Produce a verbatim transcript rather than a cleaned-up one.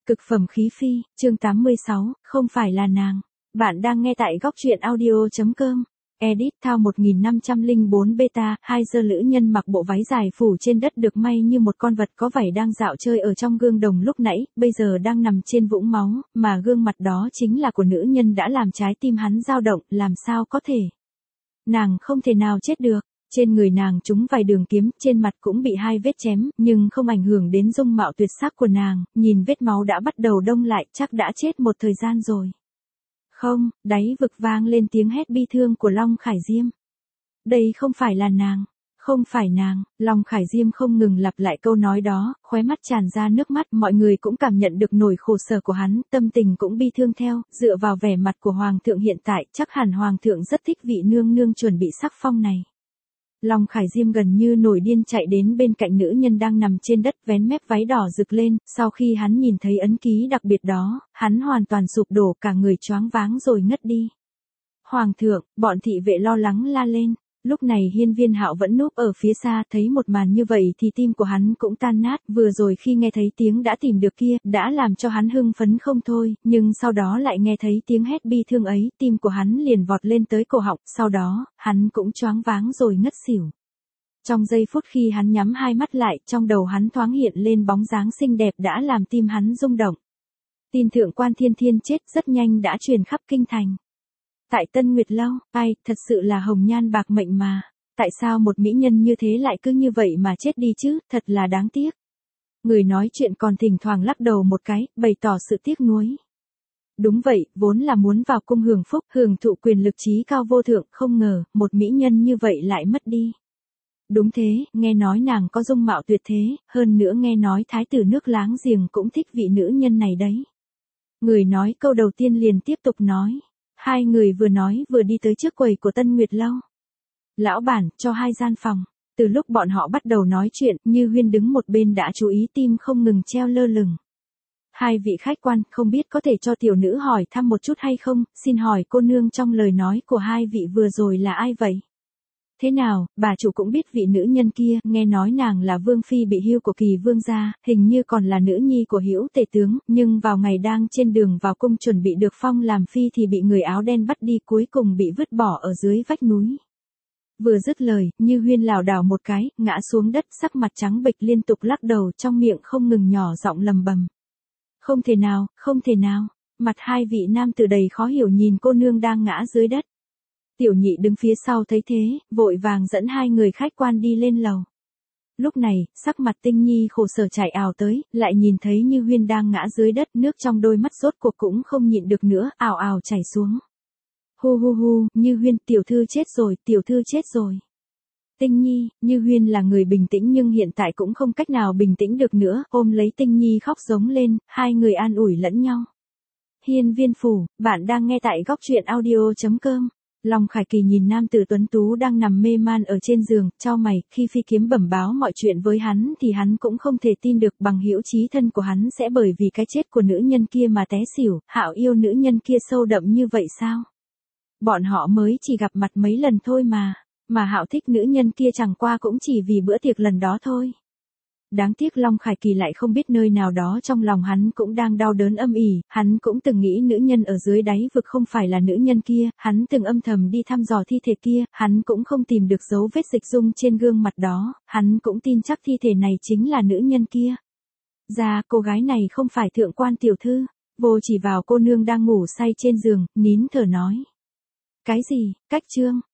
Cực phẩm khí phi, chương tám mươi sáu, không phải là nàng. Bạn đang nghe tại góc truyện audio.com. Edit thao một nghìn năm trăm lẻ bốn beta, hai giờ lữ nhân mặc bộ váy dài phủ trên đất được may như một con vật có vảy đang dạo chơi ở trong gương đồng lúc nãy, bây giờ đang nằm trên vũng máu, mà gương mặt đó chính là của nữ nhân đã làm trái tim hắn dao động, làm sao có thể. Nàng không thể nào chết được. Trên người nàng trúng vài đường kiếm, trên mặt cũng bị hai vết chém, nhưng không ảnh hưởng đến dung mạo tuyệt sắc của nàng, nhìn vết máu đã bắt đầu đông lại, chắc đã chết một thời gian rồi. Không, đáy vực vang lên tiếng hét bi thương của Long Khải Diêm. Đây không phải là nàng, không phải nàng, Long Khải Diêm không ngừng lặp lại câu nói đó, khóe mắt tràn ra nước mắt, mọi người cũng cảm nhận được nỗi khổ sở của hắn, tâm tình cũng bi thương theo, dựa vào vẻ mặt của Hoàng thượng hiện tại, chắc hẳn Hoàng thượng rất thích vị nương nương chuẩn bị sắc phong này. Long Khải Diêm gần như nổi điên chạy đến bên cạnh nữ nhân đang nằm trên đất vén mép váy đỏ rực lên, sau khi hắn nhìn thấy ấn ký đặc biệt đó, hắn hoàn toàn sụp đổ cả người choáng váng rồi ngất đi. Hoàng thượng, bọn thị vệ lo lắng la lên, lúc này Hiên Viên Hạo vẫn núp ở phía xa thấy một màn như vậy thì tim của hắn cũng tan nát, vừa rồi khi nghe thấy tiếng đã tìm được kia, đã làm cho hắn hưng phấn không thôi, nhưng sau đó lại nghe thấy tiếng hét bi thương ấy, tim của hắn liền vọt lên tới cổ họng, sau đó, hắn cũng choáng váng rồi ngất xỉu. Trong giây phút khi hắn nhắm hai mắt lại, trong đầu hắn thoáng hiện lên bóng dáng xinh đẹp đã làm tim hắn rung động. Tin thượng quan Thiên Thiên chết rất nhanh đã truyền khắp kinh thành. Tại Tân Nguyệt Lâu, ai, thật sự là hồng nhan bạc mệnh mà. Tại sao một mỹ nhân như thế lại cứ như vậy mà chết đi chứ, thật là đáng tiếc. Người nói chuyện còn thỉnh thoảng lắc đầu một cái, bày tỏ sự tiếc nuối. Đúng vậy, vốn là muốn vào cung hưởng phúc, hưởng thụ quyền lực trí cao vô thượng, không ngờ, một mỹ nhân như vậy lại mất đi. Đúng thế, nghe nói nàng có dung mạo tuyệt thế, hơn nữa nghe nói thái tử nước láng giềng cũng thích vị nữ nhân này đấy. Người nói câu đầu tiên liền tiếp tục nói. Hai người vừa nói vừa đi tới trước quầy của Tân Nguyệt Lâu. Lão bản, cho hai gian phòng. Từ lúc bọn họ bắt đầu nói chuyện, Như Huyên đứng một bên đã chú ý tim không ngừng treo lơ lửng. Hai vị khách quan, không biết có thể cho tiểu nữ hỏi thăm một chút hay không, xin hỏi cô nương trong lời nói của hai vị vừa rồi là ai vậy? Thế nào, bà chủ cũng biết vị nữ nhân kia, nghe nói nàng là vương phi bị hưu của Kỳ vương gia, hình như còn là nữ nhi của Hữu tể tướng, nhưng vào ngày đang trên đường vào cung chuẩn bị được phong làm phi thì bị người áo đen bắt đi, cuối cùng bị vứt bỏ ở dưới vách núi. Vừa dứt lời, Như Huyên lảo đảo một cái, ngã xuống đất, sắc mặt trắng bệch liên tục lắc đầu, trong miệng không ngừng nhỏ giọng lầm bầm. Không thể nào, không thể nào. Mặt hai vị nam tử đầy khó hiểu nhìn cô nương đang ngã dưới đất. Tiểu nhị đứng phía sau thấy thế, vội vàng dẫn hai người khách quan đi lên lầu. Lúc này, sắc mặt Tinh Nhi khổ sở chảy ào tới, lại nhìn thấy Như Huyên đang ngã dưới đất, nước trong đôi mắt rốt cuộc cũng không nhịn được nữa, ào ào chảy xuống. Hu hu hu, Như Huyên, tiểu thư chết rồi, tiểu thư chết rồi. Tinh Nhi, Như Huyên là người bình tĩnh nhưng hiện tại cũng không cách nào bình tĩnh được nữa, ôm lấy Tinh Nhi khóc giống lên, hai người an ủi lẫn nhau. Hiên Viên phủ, bạn đang nghe tại góc truyện audio.com. Long Khải Kỳ nhìn nam tử tuấn tú đang nằm mê man ở trên giường, chau mày, khi Phi Kiếm bẩm báo mọi chuyện với hắn thì hắn cũng không thể tin được bằng hữu chí thân của hắn sẽ bởi vì cái chết của nữ nhân kia mà té xỉu, Hạo yêu nữ nhân kia sâu đậm như vậy sao? Bọn họ mới chỉ gặp mặt mấy lần thôi mà, mà Hạo thích nữ nhân kia chẳng qua cũng chỉ vì bữa tiệc lần đó thôi. Đáng tiếc Long Khải Kỳ lại không biết nơi nào đó trong lòng hắn cũng đang đau đớn âm ỉ, hắn cũng từng nghĩ nữ nhân ở dưới đáy vực không phải là nữ nhân kia, hắn từng âm thầm đi thăm dò thi thể kia, hắn cũng không tìm được dấu vết dịch dung trên gương mặt đó, hắn cũng tin chắc thi thể này chính là nữ nhân kia. Ra, cô gái này không phải thượng quan tiểu thư, vô chỉ vào cô nương đang ngủ say trên giường, nín thở nói. Cái gì, cách trương,